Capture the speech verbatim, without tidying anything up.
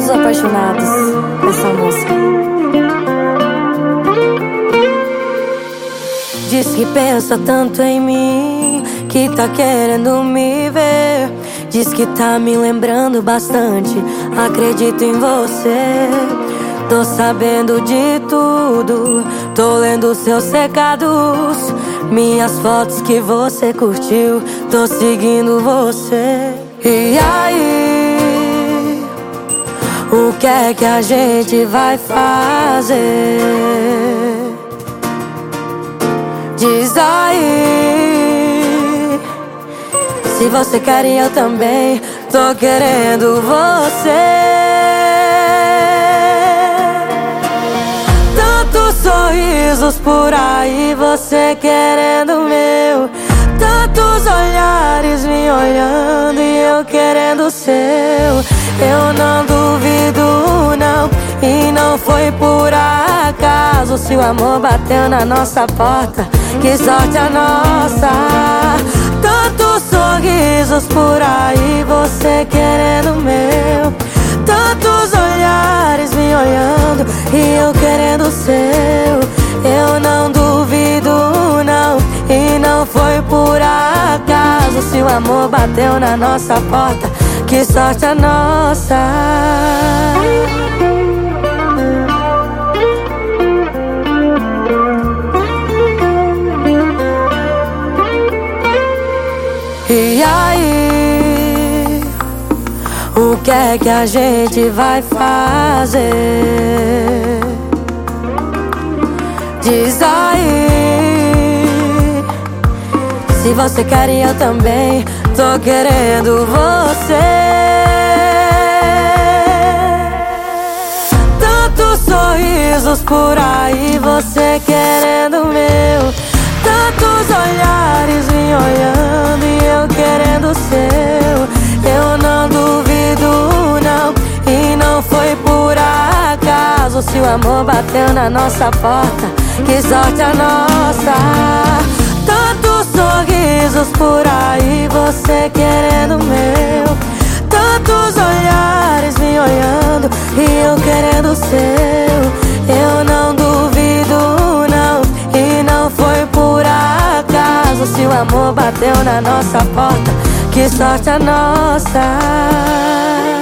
os apaixonados dessa música. Diz que pensa tanto em mim, que tá querendo me ver. Diz que tá me lembrando bastante, acredito em você. Tô sabendo de tudo, tô lendo seus recados, minhas fotos que você curtiu, tô seguindo você. E aí, o que é que a gente vai fazer? Diz aí, se você quer e eu também tô querendo você. Tantos sorrisos por aí, você querendo o meu. Tantos olhares me olhando e eu querendo o seu. Eu não duvido não, e não foi por acaso. Se o amor bateu na nossa porta, que sorte a nossa. Tantos sorrisos por aí, você querendo o meu. Tantos olhares me olhando e eu querendo o seu. Eu não duvido não, e não foi por acaso. Se o amor bateu na nossa porta, que sorte a nossa. E aí, o que é que a gente vai fazer? Diz aí, se você quer e eu também tô querendo você. Tantos sorrisos por aí, você querendo o meu. Tantos olhares me olhando e eu querendo o seu. Eu não duvido não, e não foi por acaso. Se o amor bateu na nossa porta, que sorte a nossa. Tantos sorrisos por aí, você querendo o meu. Tantos olhares me olhando e eu querendo o seu. Eu não duvido não, e não foi por acaso. Se o amor bateu na nossa porta, que sorte a nossa.